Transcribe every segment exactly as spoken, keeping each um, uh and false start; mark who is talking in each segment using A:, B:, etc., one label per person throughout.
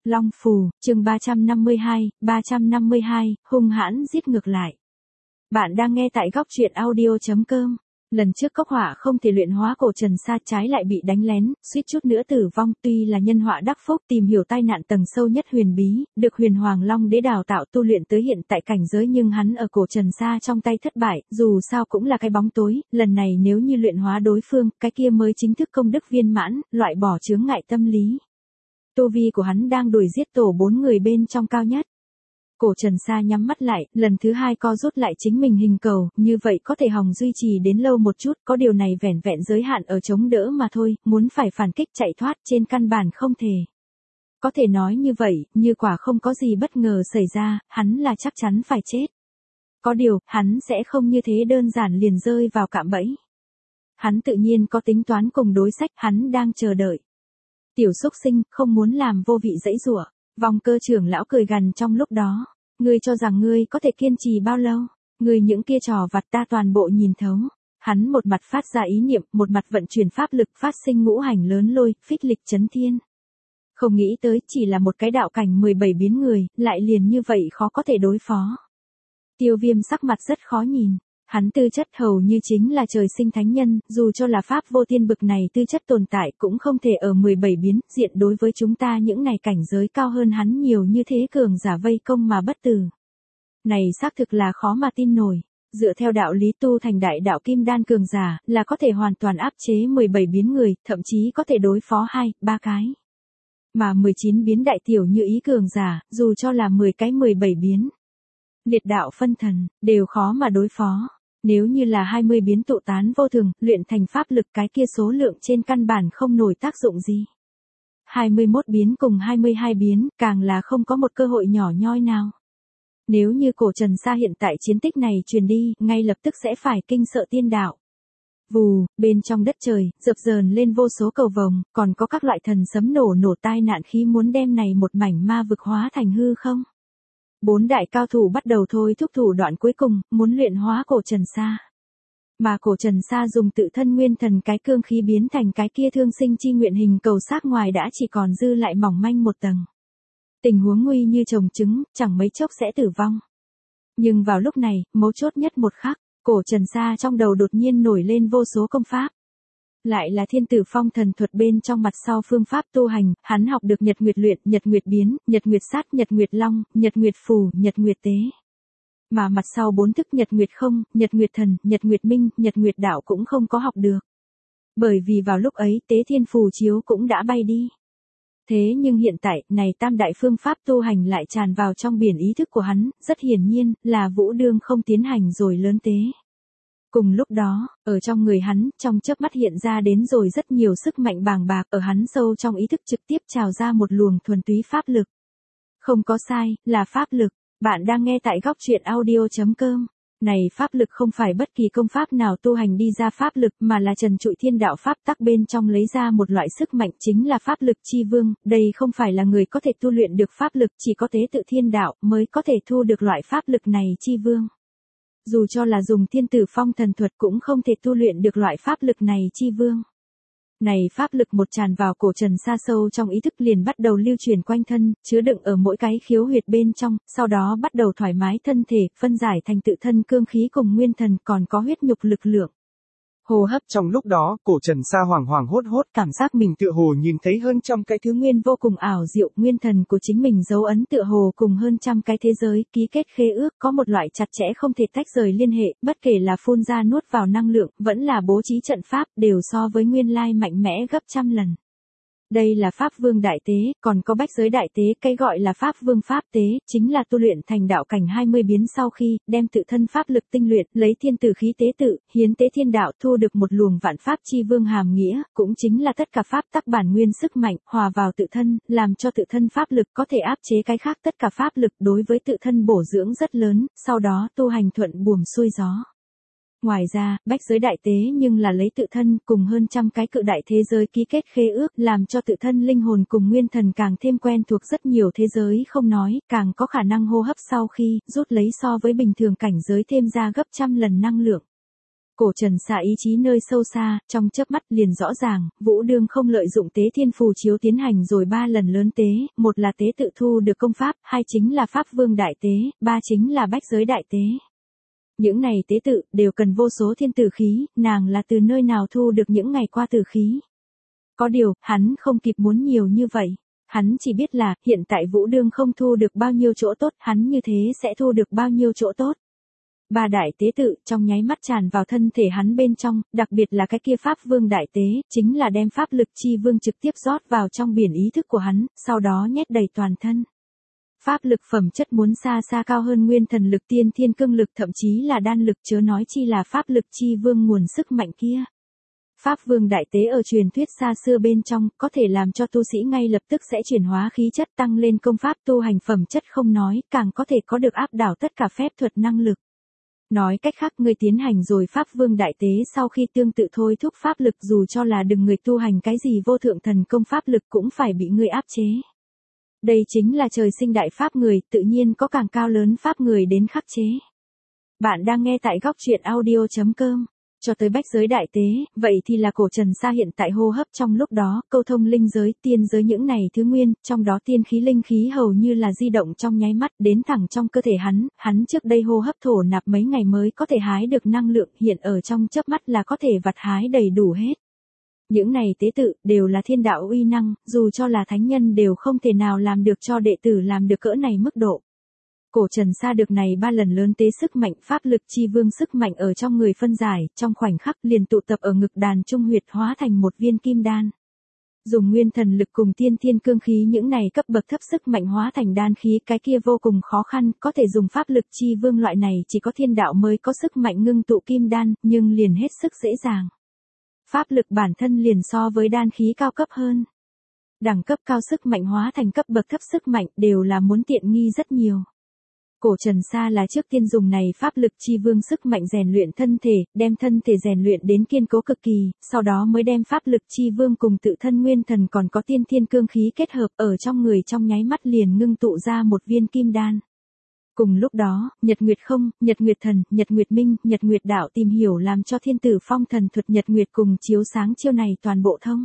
A: Long Phù, chương ba trăm năm mươi hai, ba trăm năm mươi hai, hung hãn giết ngược lại. Bạn đang nghe tại góc truyện audio chấm com. Lần trước cốc hỏa không thể luyện hóa cổ Trần Sa trái lại bị đánh lén, suýt chút nữa tử vong. Tuy là nhân họa đắc phúc tìm hiểu tai nạn tầng sâu nhất huyền bí, được Huyền Hoàng Long Đế đào tạo tu luyện tới hiện tại cảnh giới, nhưng hắn ở cổ Trần Sa trong tay thất bại, dù sao cũng là cái bóng tối. Lần này nếu như luyện hóa đối phương, cái kia mới chính thức công đức viên mãn, loại bỏ chướng ngại tâm lý. Tu vi của hắn đang đuổi giết tổ bốn người bên trong cao nhất. Cổ Trần Sa nhắm mắt lại, lần thứ hai co rút lại chính mình hình cầu, như vậy có thể hòng duy trì đến lâu một chút, có điều này vẻn vẹn giới hạn ở chống đỡ mà thôi, muốn phải phản kích chạy thoát trên căn bản không thể. Có thể nói như vậy, như quả không có gì bất ngờ xảy ra, hắn là chắc chắn phải chết. Có điều, hắn sẽ không như thế đơn giản liền rơi vào cạm bẫy. Hắn tự nhiên có tính toán cùng đối sách, hắn đang chờ đợi. Tiểu xúc sinh, không muốn làm vô vị dãy giụa. Vong Cơ trưởng lão cười gằn trong lúc đó. Ngươi cho rằng ngươi có thể kiên trì bao lâu? Ngươi những kia trò vặt ta toàn bộ nhìn thấu. Hắn một mặt phát ra ý niệm, một mặt vận chuyển pháp lực phát sinh ngũ hành lớn lôi, phích lịch chấn thiên. Không nghĩ tới chỉ là một cái đạo cảnh mười bảy biến người, lại liền như vậy khó có thể đối phó. Tiêu Viêm sắc mặt rất khó nhìn. Hắn tư chất hầu như chính là trời sinh thánh nhân, dù cho là pháp vô thiên bực này tư chất tồn tại cũng không thể ở mười bảy biến diện đối với chúng ta những này cảnh giới cao hơn hắn nhiều như thế cường giả vây công mà bất tử. Này xác thực là khó mà tin nổi, dựa theo đạo lý tu thành đại đạo kim đan cường giả là có thể hoàn toàn áp chế mười bảy biến người, thậm chí có thể đối phó hai, ba cái. Mà mười chín biến đại tiểu như ý cường giả, dù cho là mười cái mười bảy biến. Liệt đạo phân thần, đều khó mà đối phó. Nếu như là hai mươi biến tụ tán vô thường, luyện thành pháp lực cái kia số lượng trên căn bản không nổi tác dụng gì. hai mươi mốt biến cùng hai mươi hai biến, càng là không có một cơ hội nhỏ nhoi nào. Nếu như cổ Trần Sa hiện tại chiến tích này truyền đi, ngay lập tức sẽ phải kinh sợ tiên đạo. Vù, bên trong đất trời, dập dờn lên vô số cầu vồng, còn có các loại thần sấm nổ nổ tai nạn khí muốn đem này một mảnh ma vực hóa thành hư không. Bốn đại cao thủ bắt đầu thôi thúc thủ đoạn cuối cùng, muốn luyện hóa cổ Trần Sa. Mà cổ Trần Sa dùng tự thân nguyên thần cái cương khí biến thành cái kia thương sinh chi nguyện hình cầu xác ngoài đã chỉ còn dư lại mỏng manh một tầng. Tình huống nguy như trồng trứng, chẳng mấy chốc sẽ tử vong. Nhưng vào lúc này, mấu chốt nhất một khắc, cổ Trần Sa trong đầu đột nhiên nổi lên vô số công pháp. Lại là thiên tử phong thần thuật bên trong mặt sau phương pháp tu hành, hắn học được nhật nguyệt luyện, nhật nguyệt biến, nhật nguyệt sát, nhật nguyệt long, nhật nguyệt phù, nhật nguyệt tế. Mà mặt sau bốn thức nhật nguyệt không, nhật nguyệt thần, nhật nguyệt minh, nhật nguyệt đạo cũng không có học được. Bởi vì vào lúc ấy tế thiên phù chiếu cũng đã bay đi. Thế nhưng hiện tại, này tam đại phương pháp tu hành lại tràn vào trong biển ý thức của hắn, rất hiển nhiên, là Vũ Đương không tiến hành rồi lớn tế. Cùng lúc đó, ở trong người hắn, trong chớp mắt hiện ra đến rồi rất nhiều sức mạnh bàng bạc, ở hắn sâu trong ý thức trực tiếp trào ra một luồng thuần túy pháp lực. Không có sai, là pháp lực. Bạn đang nghe tại góc truyện audio chấm com. Này pháp lực không phải bất kỳ công pháp nào tu hành đi ra pháp lực, mà là trần trụi thiên đạo pháp tắc bên trong lấy ra một loại sức mạnh, chính là pháp lực chi vương. Đây không phải là người có thể tu luyện được pháp lực, chỉ có tế tự thiên đạo mới có thể thu được loại pháp lực này chi vương. Dù cho là dùng thiên tử phong thần thuật cũng không thể tu luyện được loại pháp lực này chi vương. Này pháp lực một tràn vào cổ Trần Sa sâu trong ý thức liền bắt đầu lưu truyền quanh thân, chứa đựng ở mỗi cái khiếu huyệt bên trong, sau đó bắt đầu thoải mái thân thể, phân giải thành tự thân cương khí cùng nguyên thần, còn có huyết nhục lực lượng. Hô hấp
B: trong lúc đó, cổ Trần Sa hoảng hoảng hốt hốt,
A: cảm giác mình tựa hồ nhìn thấy hơn trăm cái thứ nguyên vô cùng ảo diệu, nguyên thần của chính mình dấu ấn tựa hồ cùng hơn trăm cái thế giới, ký kết khế ước, có một loại chặt chẽ không thể tách rời liên hệ, bất kể là phun ra nuốt vào năng lượng, vẫn là bố trí trận pháp, đều so với nguyên lai mạnh mẽ gấp trăm lần. Đây là Pháp Vương Đại Tế, còn có Bách Giới Đại Tế, cái gọi là Pháp Vương Pháp Tế, chính là tu luyện thành đạo cảnh hai mươi biến sau khi, đem tự thân pháp lực tinh luyện, lấy thiên tử khí tế tự, hiến tế thiên đạo, thu được một luồng vạn pháp chi vương hàm nghĩa, cũng chính là tất cả pháp tắc bản nguyên sức mạnh, hòa vào tự thân, làm cho tự thân pháp lực có thể áp chế cái khác tất cả pháp lực đối với tự thân bổ dưỡng rất lớn, sau đó tu hành thuận buồm xuôi gió. Ngoài ra, Bách Giới Đại Tế nhưng là lấy tự thân cùng hơn trăm cái cự đại thế giới ký kết khế ước, làm cho tự thân linh hồn cùng nguyên thần càng thêm quen thuộc rất nhiều thế giới không nói, càng có khả năng hô hấp sau khi, rút lấy so với bình thường cảnh giới thêm ra gấp trăm lần năng lượng. Cổ Trần Sa ý chí nơi sâu xa, trong chớp mắt liền rõ ràng, Vũ Đương không lợi dụng tế thiên phù chiếu tiến hành rồi ba lần lớn tế, một là tế tự thu được công pháp, hai chính là pháp vương đại tế, ba chính là bách giới đại tế. Những này tế tự, đều cần vô số thiên tử khí, nàng là từ nơi nào thu được những ngày qua tử khí. Có điều, hắn không kịp muốn nhiều như vậy. Hắn chỉ biết là, hiện tại Vũ Đương không thu được bao nhiêu chỗ tốt, hắn như thế sẽ thu được bao nhiêu chỗ tốt. Ba đại tế tự, trong nháy mắt tràn vào thân thể hắn bên trong, đặc biệt là cái kia pháp vương đại tế, chính là đem pháp lực chi vương trực tiếp rót vào trong biển ý thức của hắn, sau đó nhét đầy toàn thân. Pháp lực phẩm chất muốn xa xa cao hơn nguyên thần lực tiên thiên cương lực thậm chí là đan lực chớ nói chi là pháp lực chi vương nguồn sức mạnh kia. Pháp vương đại tế ở truyền thuyết xa xưa bên trong có thể làm cho tu sĩ ngay lập tức sẽ chuyển hóa khí chất tăng lên công pháp tu hành phẩm chất không nói, càng có thể có được áp đảo tất cả phép thuật năng lực. Nói cách khác người tiến hành rồi pháp vương đại tế sau khi tương tự thôi thúc pháp lực dù cho là đừng người tu hành cái gì vô thượng thần công pháp lực cũng phải bị người áp chế. Đây chính là trời sinh đại pháp người, tự nhiên có càng cao lớn pháp người đến khắc chế. Bạn đang nghe tại góc truyện audio chấm com. Cho tới bách giới đại tế, vậy thì là Cổ Trần Sa hiện tại hô hấp trong lúc đó, câu thông linh giới, tiên giới những này thứ nguyên, trong đó tiên khí linh khí hầu như là di động trong nháy mắt đến thẳng trong cơ thể hắn, hắn trước đây hô hấp thổ nạp mấy ngày mới có thể hái được năng lượng, hiện ở trong chớp mắt là có thể vặt hái đầy đủ hết. Những này tế tự, đều là thiên đạo uy năng, dù cho là thánh nhân đều không thể nào làm được cho đệ tử làm được cỡ này mức độ. Cổ Trần Sa được này ba lần lớn tế sức mạnh pháp lực chi vương sức mạnh ở trong người phân giải, trong khoảnh khắc liền tụ tập ở ngực đàn trung huyệt hóa thành một viên kim đan. Dùng nguyên thần lực cùng tiên thiên cương khí những này cấp bậc thấp sức mạnh hóa thành đan khí cái kia vô cùng khó khăn, có thể dùng pháp lực chi vương loại này chỉ có thiên đạo mới có sức mạnh ngưng tụ kim đan, nhưng liền hết sức dễ dàng. Pháp lực bản thân liền so với đan khí cao cấp hơn. Đẳng cấp cao sức mạnh hóa thành cấp bậc thấp sức mạnh đều là muốn tiện nghi rất nhiều. Cổ Trần Sa là trước tiên dùng này pháp lực chi vương sức mạnh rèn luyện thân thể, đem thân thể rèn luyện đến kiên cố cực kỳ, sau đó mới đem pháp lực chi vương cùng tự thân nguyên thần còn có tiên thiên cương khí kết hợp ở trong người trong nháy mắt liền ngưng tụ ra một viên kim đan. Cùng lúc đó, Nhật Nguyệt Không, Nhật Nguyệt Thần, Nhật Nguyệt Minh, Nhật Nguyệt Đạo tìm hiểu làm cho thiên tử phong thần thuật Nhật Nguyệt cùng chiếu sáng chiêu này toàn bộ thông.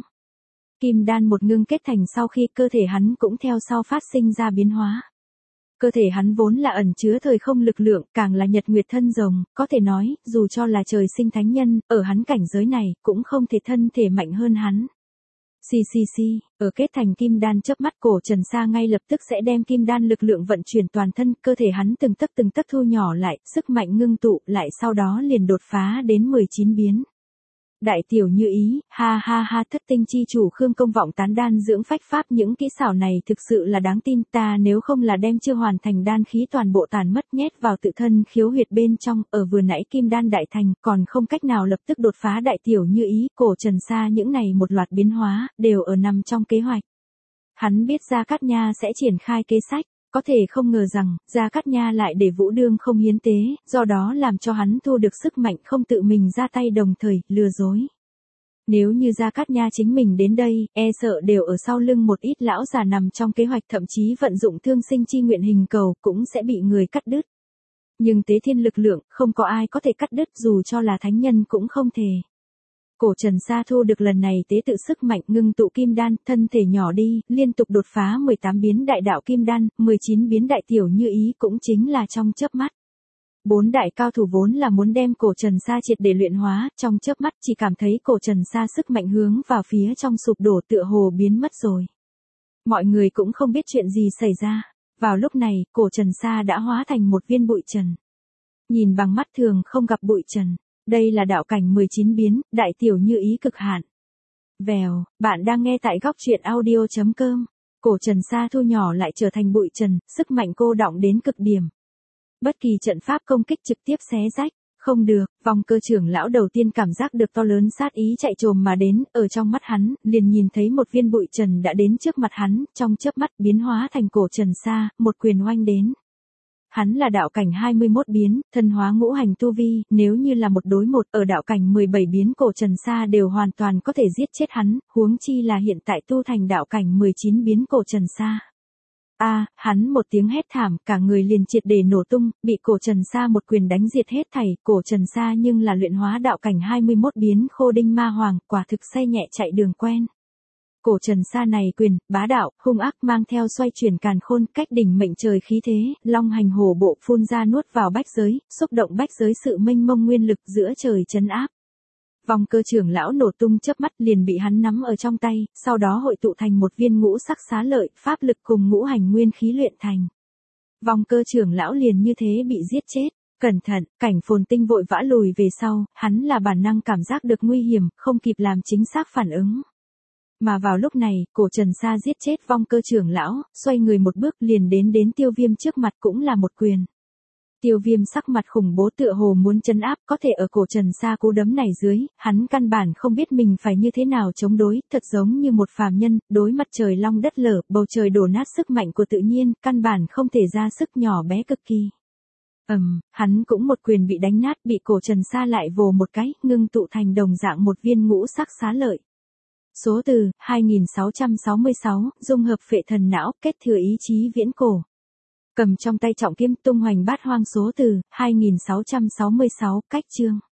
A: Kim đan một ngưng kết thành sau khi cơ thể hắn cũng theo sau phát sinh ra biến hóa. Cơ thể hắn vốn là ẩn chứa thời không lực lượng, càng là nhật nguyệt thân rồng, có thể nói, dù cho là trời sinh thánh nhân, ở hắn cảnh giới này, cũng không thể thân thể mạnh hơn hắn. Xì xì xì, ở kết thành kim đan chớp mắt Cổ Trần Sa ngay lập tức sẽ đem kim đan lực lượng vận chuyển toàn thân, cơ thể hắn từng tấc từng tấc thu nhỏ lại, sức mạnh ngưng tụ lại sau đó liền đột phá đến mười chín biến. Đại tiểu như ý, ha ha ha thất tinh chi chủ Khương Công Vọng tán đan dưỡng phách pháp những kỹ xảo này thực sự là đáng tin ta nếu không là đem chưa hoàn thành đan khí toàn bộ tàn mất nhét vào tự thân khiếu huyệt bên trong, ở vừa nãy kim đan đại thành còn không cách nào lập tức đột phá đại tiểu như ý, Cổ Trần Sa những này một loạt biến hóa, đều ở nằm trong kế hoạch. Hắn biết Gia Cát Nha sẽ triển khai kế sách. Có thể không ngờ rằng, Gia Cát Nha lại để Vũ Đương không hiến tế, do đó làm cho hắn thu được sức mạnh không tự mình ra tay đồng thời, lừa dối. Nếu như Gia Cát Nha chính mình đến đây, e sợ đều ở sau lưng một ít lão già nằm trong kế hoạch thậm chí vận dụng thương sinh chi nguyện hình cầu cũng sẽ bị người cắt đứt. Nhưng tế thiên lực lượng, không có ai có thể cắt đứt dù cho là thánh nhân cũng không thể. Cổ Trần Sa thu được lần này tế tự sức mạnh ngưng tụ kim đan, thân thể nhỏ đi, liên tục đột phá mười tám biến đại đạo kim đan, mười chín biến đại tiểu như ý cũng chính là trong chớp mắt. Bốn đại cao thủ vốn là muốn đem Cổ Trần Sa triệt để luyện hóa, trong chớp mắt chỉ cảm thấy Cổ Trần Sa sức mạnh hướng vào phía trong sụp đổ tựa hồ biến mất rồi. Mọi người cũng không biết chuyện gì xảy ra. Vào lúc này, Cổ Trần Sa đã hóa thành một viên bụi trần. Nhìn bằng mắt thường không gặp bụi trần. Đây là đạo cảnh mười chín biến, đại tiểu như ý cực hạn. Vèo, bạn đang nghe tại góc truyện audio chấm com. Cổ Trần Sa thu nhỏ lại trở thành bụi trần, sức mạnh cô đọng đến cực điểm. Bất kỳ trận pháp công kích trực tiếp xé rách, không được, vòng cơ trưởng lão đầu tiên cảm giác được to lớn sát ý chạy trồm mà đến, ở trong mắt hắn, liền nhìn thấy một viên bụi trần đã đến trước mặt hắn, trong chớp mắt biến hóa thành Cổ Trần Sa, một quyền oanh đến. Hắn là đạo cảnh hai mươi mốt biến, thân hóa ngũ hành tu vi, nếu như là một đối một ở đạo cảnh mười bảy biến Cổ Trần Sa đều hoàn toàn có thể giết chết hắn, huống chi là hiện tại tu thành đạo cảnh mười chín biến Cổ Trần Sa. A, hắn một tiếng hét thảm, cả người liền triệt để nổ tung, bị cổ Trần Sa một quyền đánh diệt hết thảy, cổ Trần Sa nhưng là luyện hóa đạo cảnh hai mươi mốt biến khô đinh ma hoàng, quả thực say nhẹ chạy đường quen. Cổ Trần Sa này quyền, bá đạo, hung ác mang theo xoay chuyển càn khôn, cách đỉnh mệnh trời khí thế, long hành hổ bộ phun ra nuốt vào bách giới, xúc động bách giới sự mênh mông nguyên lực giữa trời trấn áp. Vòng cơ trưởng lão nổ tung chớp mắt liền bị hắn nắm ở trong tay, sau đó hội tụ thành một viên ngũ sắc xá lợi, pháp lực cùng ngũ hành nguyên khí luyện thành. Vòng cơ trưởng lão liền như thế bị giết chết. Cẩn thận, cảnh phồn tinh vội vã lùi về sau, hắn là bản năng cảm giác được nguy hiểm, không kịp làm chính xác phản ứng. Mà vào lúc này, cổ Trần Sa giết chết vong cơ trưởng lão, xoay người một bước liền đến đến Tiêu Viêm trước mặt cũng là một quyền. Tiêu Viêm sắc mặt khủng bố tựa hồ muốn trấn áp, có thể ở cổ Trần Sa cú đấm này dưới, hắn căn bản không biết mình phải như thế nào chống đối, thật giống như một phàm nhân, đối mặt trời long đất lở, bầu trời đổ nát sức mạnh của tự nhiên, căn bản không thể ra sức nhỏ bé cực kỳ. Ầm, um, hắn cũng một quyền bị đánh nát, bị cổ Trần Sa lại vồ một cái, ngưng tụ thành đồng dạng một viên ngũ sắc xá lợi. Số từ, hai nghìn sáu trăm sáu mươi sáu, dung hợp phệ thần não, kết thừa ý chí viễn cổ. Cầm trong tay trọng kiếm tung hoành bát hoang số từ, hai nghìn sáu trăm sáu mươi sáu, cách chương.